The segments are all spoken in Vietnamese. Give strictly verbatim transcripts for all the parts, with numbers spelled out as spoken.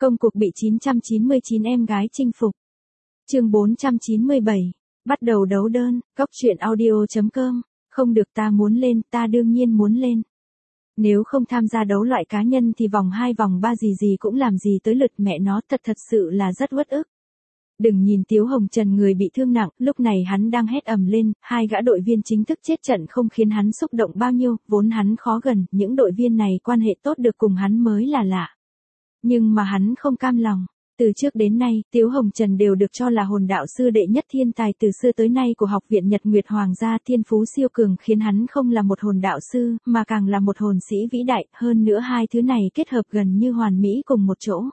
Công cuộc bị chín trăm chín mươi chín em gái chinh phục. Chương bốn trăm chín mươi bảy. Bắt đầu đấu đơn, Cóc truyện audio chấm com. Không được, ta muốn lên, ta đương nhiên muốn lên. Nếu không tham gia đấu loại cá nhân thì vòng hai vòng ba gì gì cũng làm gì tới lượt mẹ nó, thật thật sự là rất uất ức. Đừng nhìn Tiếu Hồng Trần người bị thương nặng, lúc này hắn đang hét ầm lên, hai gã đội viên chính thức chết trận không khiến hắn xúc động bao nhiêu, vốn hắn khó gần, những đội viên này quan hệ tốt được cùng hắn mới là lạ. Nhưng mà hắn không cam lòng. Từ trước đến nay, Tiếu Hồng Trần đều được cho là hồn đạo sư đệ nhất thiên tài từ xưa tới nay của học viện Nhật Nguyệt Hoàng gia, thiên phú siêu cường khiến hắn không là một hồn đạo sư, mà càng là một hồn sĩ vĩ đại, hơn nữa hai thứ này kết hợp gần như hoàn mỹ cùng một chỗ.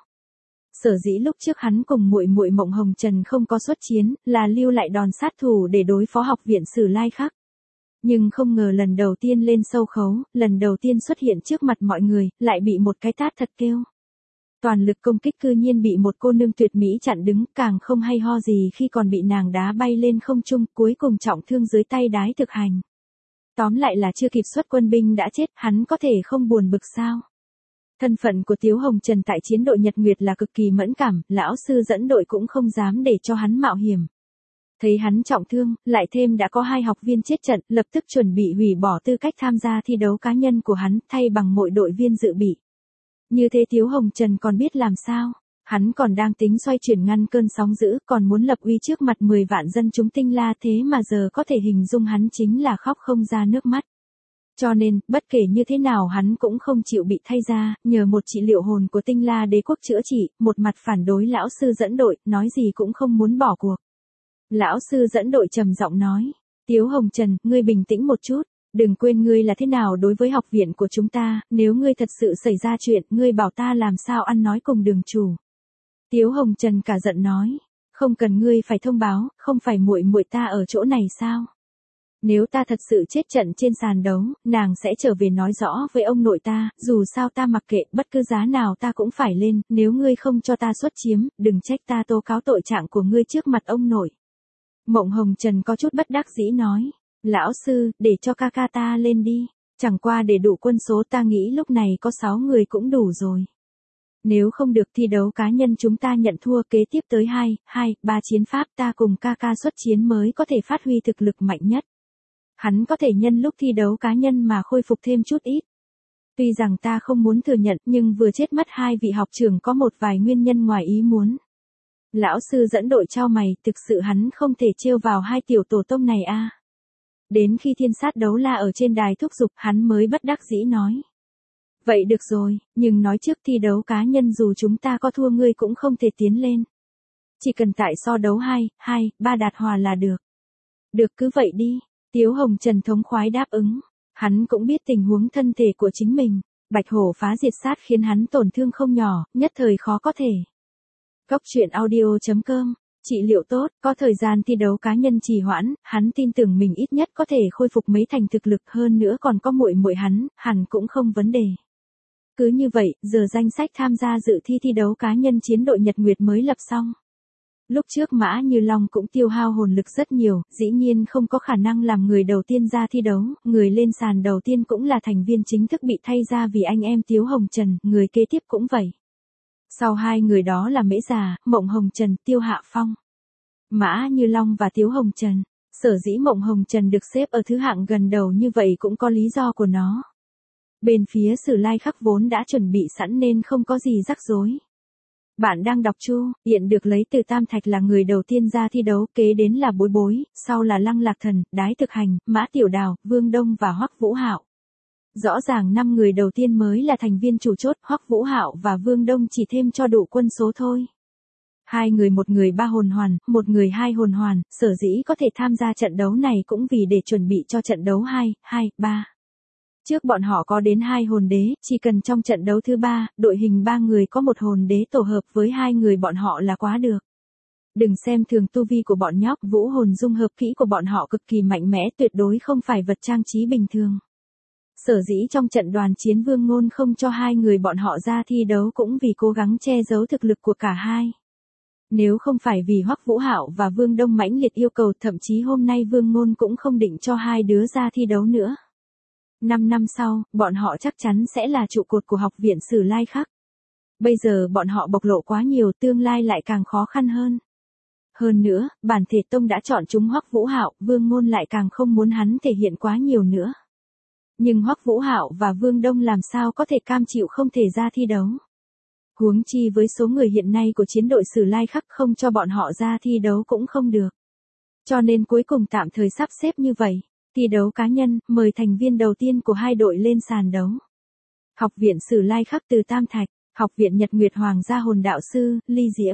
Sở dĩ lúc trước hắn cùng muội muội Mộng Hồng Trần không có xuất chiến, là lưu lại đòn sát thủ để đối phó học viện Sử Lai Khắc. Nhưng không ngờ lần đầu tiên lên sâu khấu, lần đầu tiên xuất hiện trước mặt mọi người, lại bị một cái tát thật kêu. Toàn lực công kích cư nhiên bị một cô nương tuyệt mỹ chặn đứng, càng không hay ho gì khi còn bị nàng đá bay lên không trung, cuối cùng trọng thương dưới tay đái thực hành. Tóm lại là chưa kịp xuất quân binh đã chết, hắn có thể không buồn bực sao? Thân phận của Tiếu Hồng Trần tại chiến đội Nhật Nguyệt là cực kỳ mẫn cảm, lão sư dẫn đội cũng không dám để cho hắn mạo hiểm. Thấy hắn trọng thương, lại thêm đã có hai học viên chết trận, lập tức chuẩn bị hủy bỏ tư cách tham gia thi đấu cá nhân của hắn, thay bằng mọi đội viên dự bị. Như thế Tiếu Hồng Trần còn biết làm sao? Hắn còn đang tính xoay chuyển ngăn cơn sóng dữ, còn muốn lập uy trước mặt mười vạn dân chúng Tinh La, thế mà giờ có thể hình dung hắn chính là khóc không ra nước mắt. Cho nên, bất kể như thế nào hắn cũng không chịu bị thay ra, nhờ một trị liệu hồn của Tinh La đế quốc chữa trị, một mặt phản đối lão sư dẫn đội, nói gì cũng không muốn bỏ cuộc. Lão sư dẫn đội trầm giọng nói, Tiếu Hồng Trần, ngươi bình tĩnh một chút, đừng quên ngươi là thế nào đối với học viện của chúng ta, nếu ngươi thật sự xảy ra chuyện, ngươi bảo ta làm sao ăn nói cùng đường chủ. Tiếu Hồng Trần cả giận nói, không cần ngươi phải thông báo, không phải muội muội ta ở chỗ này sao? Nếu ta thật sự chết trận trên sàn đấu, nàng sẽ trở về nói rõ với ông nội ta, dù sao ta mặc kệ, bất cứ giá nào ta cũng phải lên, nếu ngươi không cho ta xuất chiếm, đừng trách ta tố cáo tội trạng của ngươi trước mặt ông nội. Mộng Hồng Trần có chút bất đắc dĩ nói, lão sư, để cho ca ca ta lên đi, chẳng qua để đủ quân số ta nghĩ lúc này có sáu người cũng đủ rồi. Nếu không được thi đấu cá nhân chúng ta nhận thua, kế tiếp tới hai, hai, ba chiến pháp ta cùng ca ca xuất chiến mới có thể phát huy thực lực mạnh nhất. Hắn có thể nhân lúc thi đấu cá nhân mà khôi phục thêm chút ít. Tuy rằng ta không muốn thừa nhận, nhưng vừa chết mất hai vị học trưởng có một vài nguyên nhân ngoài ý muốn. Lão sư dẫn đội chau mày, thực sự hắn không thể trêu vào hai tiểu tổ tông này a. À. Đến khi thiên sát đấu la ở trên đài thúc giục, hắn mới bất đắc dĩ nói. Vậy được rồi, nhưng nói trước thi đấu cá nhân dù chúng ta có thua ngươi cũng không thể tiến lên. Chỉ cần tại so đấu hai, hai, ba đạt hòa là được. Được cứ vậy đi. Tiếu Hồng Trần thống khoái đáp ứng, hắn cũng biết tình huống thân thể của chính mình, bạch hổ phá diệt sát khiến hắn tổn thương không nhỏ, nhất thời khó có thể. Cóc truyện audio chấm com, trị liệu tốt, có thời gian thi đấu cá nhân trì hoãn, hắn tin tưởng mình ít nhất có thể khôi phục mấy thành thực lực, hơn nữa còn có muội muội hắn, hẳn cũng không vấn đề. Cứ như vậy, giờ danh sách tham gia dự thi thi đấu cá nhân chiến đội Nhật Nguyệt mới lập xong. Lúc trước Mã Như Long cũng tiêu hao hồn lực rất nhiều, dĩ nhiên không có khả năng làm người đầu tiên ra thi đấu, người lên sàn đầu tiên cũng là thành viên chính thức bị thay ra vì anh em Tiếu Hồng Trần, người kế tiếp cũng vậy. Sau hai người đó là Mễ Già, Mộng Hồng Trần, Tiêu Hạ Phong. Mã Như Long và Tiếu Hồng Trần, sở dĩ Mộng Hồng Trần được xếp ở thứ hạng gần đầu như vậy cũng có lý do của nó. Bên phía Sử Lai Khắc vốn đã chuẩn bị sẵn nên không có gì rắc rối. Bạn đang đọc Chu, hiện được lấy từ Tam Thạch là người đầu tiên ra thi đấu, kế đến là Bối Bối, sau là Lăng Lạc Thần, Đái Thực Hành, Mã Tiểu Đào, Vương Đông và Hoắc Vũ Hạo. Rõ ràng năm người đầu tiên mới là thành viên chủ chốt, Hoắc Vũ Hạo và Vương Đông chỉ thêm cho đủ quân số thôi. Hai người một người ba hồn hoàn, một người hai hồn hoàn, sở dĩ có thể tham gia trận đấu này cũng vì để chuẩn bị cho trận đấu hai, hai, ba. Trước bọn họ có đến hai hồn đế, chỉ cần trong trận đấu thứ ba, đội hình ba người có một hồn đế tổ hợp với hai người bọn họ là quá được. Đừng xem thường tu vi của bọn nhóc, vũ hồn dung hợp kỹ của bọn họ cực kỳ mạnh mẽ, tuyệt đối không phải vật trang trí bình thường. Sở dĩ trong trận đoàn chiến Vương Ngôn không cho hai người bọn họ ra thi đấu cũng vì cố gắng che giấu thực lực của cả hai. Nếu không phải vì Hoắc Vũ Hạo và Vương Đông mãnh liệt yêu cầu, thậm chí hôm nay Vương Ngôn cũng không định cho hai đứa ra thi đấu nữa. Năm năm sau, bọn họ chắc chắn sẽ là trụ cột của học viện Sử Lai Khắc. Bây giờ bọn họ bộc lộ quá nhiều, tương lai lại càng khó khăn hơn. Hơn nữa, bản thể tông đã chọn chúng Hoắc Vũ Hạo, Vương Ngôn lại càng không muốn hắn thể hiện quá nhiều nữa. Nhưng Hoắc Vũ Hạo và Vương Đông làm sao có thể cam chịu không thể ra thi đấu. Huống chi với số người hiện nay của chiến đội Sử Lai Khắc, không cho bọn họ ra thi đấu cũng không được. Cho nên cuối cùng tạm thời sắp xếp như vậy. Thi đấu cá nhân, mời thành viên đầu tiên của hai đội lên sàn đấu. Học viện Sử Lai Khắc Từ Tam Thạch, Học viện Nhật Nguyệt Hoàng gia hồn đạo sư, Ly Diễm.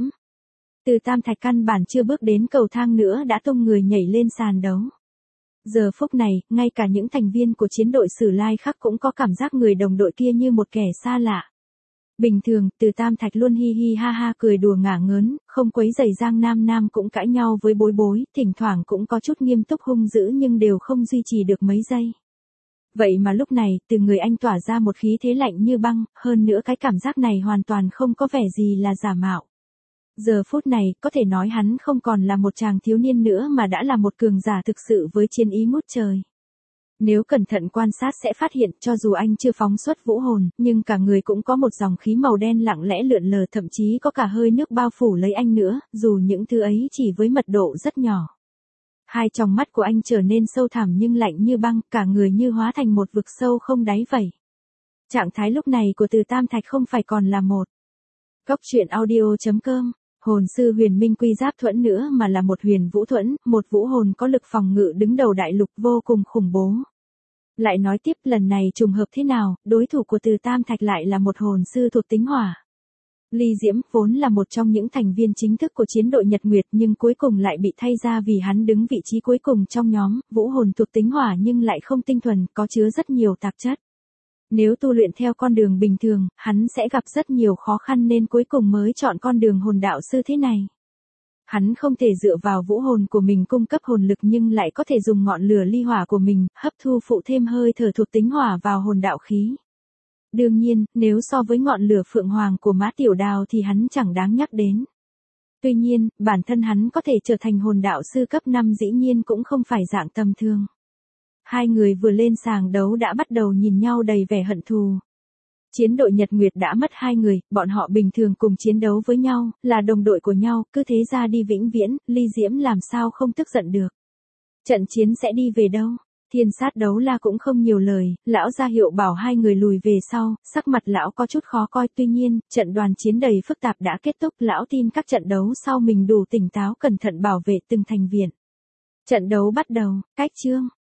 Từ Tam Thạch căn bản chưa bước đến cầu thang nữa đã tung người nhảy lên sàn đấu. Giờ phút này, ngay cả những thành viên của chiến đội Sử Lai Khắc cũng có cảm giác người đồng đội kia như một kẻ xa lạ. Bình thường, Từ Tam Thạch luôn hi hi ha ha cười đùa ngả ngớn, không quấy rầy Giang Nam Nam cũng cãi nhau với Bối Bối, thỉnh thoảng cũng có chút nghiêm túc hung dữ nhưng đều không duy trì được mấy giây. Vậy mà lúc này, từ người anh tỏa ra một khí thế lạnh như băng, hơn nữa cái cảm giác này hoàn toàn không có vẻ gì là giả mạo. Giờ phút này, có thể nói hắn không còn là một chàng thiếu niên nữa mà đã là một cường giả thực sự với chiến ý ngút trời. Nếu cẩn thận quan sát sẽ phát hiện cho dù anh chưa phóng xuất vũ hồn, nhưng cả người cũng có một dòng khí màu đen lặng lẽ lượn lờ, thậm chí có cả hơi nước bao phủ lấy anh nữa, dù những thứ ấy chỉ với mật độ rất nhỏ. Hai tròng mắt của anh trở nên sâu thẳm nhưng lạnh như băng, cả người như hóa thành một vực sâu không đáy vậy. Trạng thái lúc này của Từ Tam Thạch không phải còn là một Cốc truyện audio chấm com, hồn sư huyền minh quy giáp thuẫn nữa mà là một huyền vũ thuẫn, một vũ hồn có lực phòng ngự đứng đầu đại lục vô cùng khủng bố. Lại nói tiếp, lần này trùng hợp thế nào, đối thủ của Từ Tam Thạch lại là một hồn sư thuộc tính hỏa. Ly Diễm vốn là một trong những thành viên chính thức của chiến đội Nhật Nguyệt nhưng cuối cùng lại bị thay ra vì hắn đứng vị trí cuối cùng trong nhóm, vũ hồn thuộc tính hỏa nhưng lại không tinh thuần, có chứa rất nhiều tạp chất. Nếu tu luyện theo con đường bình thường, hắn sẽ gặp rất nhiều khó khăn nên cuối cùng mới chọn con đường hồn đạo sư thế này. Hắn không thể dựa vào vũ hồn của mình cung cấp hồn lực nhưng lại có thể dùng ngọn lửa ly hỏa của mình, hấp thu phụ thêm hơi thở thuộc tính hỏa vào hồn đạo khí. Đương nhiên, nếu so với ngọn lửa phượng hoàng của Mã Tiểu Đào thì hắn chẳng đáng nhắc đến. Tuy nhiên, bản thân hắn có thể trở thành hồn đạo sư cấp năm dĩ nhiên cũng không phải dạng tầm thường. Hai người vừa lên sàn đấu đã bắt đầu nhìn nhau đầy vẻ hận thù. Chiến đội Nhật Nguyệt đã mất hai người, bọn họ bình thường cùng chiến đấu với nhau, là đồng đội của nhau, cứ thế ra đi vĩnh viễn, Ly Diễm làm sao không tức giận được. Trận chiến sẽ đi về đâu? Thiên Sát Đấu La cũng không nhiều lời, lão ra hiệu bảo hai người lùi về sau, sắc mặt lão có chút khó coi, tuy nhiên, trận đoàn chiến đầy phức tạp đã kết thúc, lão tin các trận đấu sau mình đủ tỉnh táo cẩn thận bảo vệ từng thành viên. Trận đấu bắt đầu, cách chương.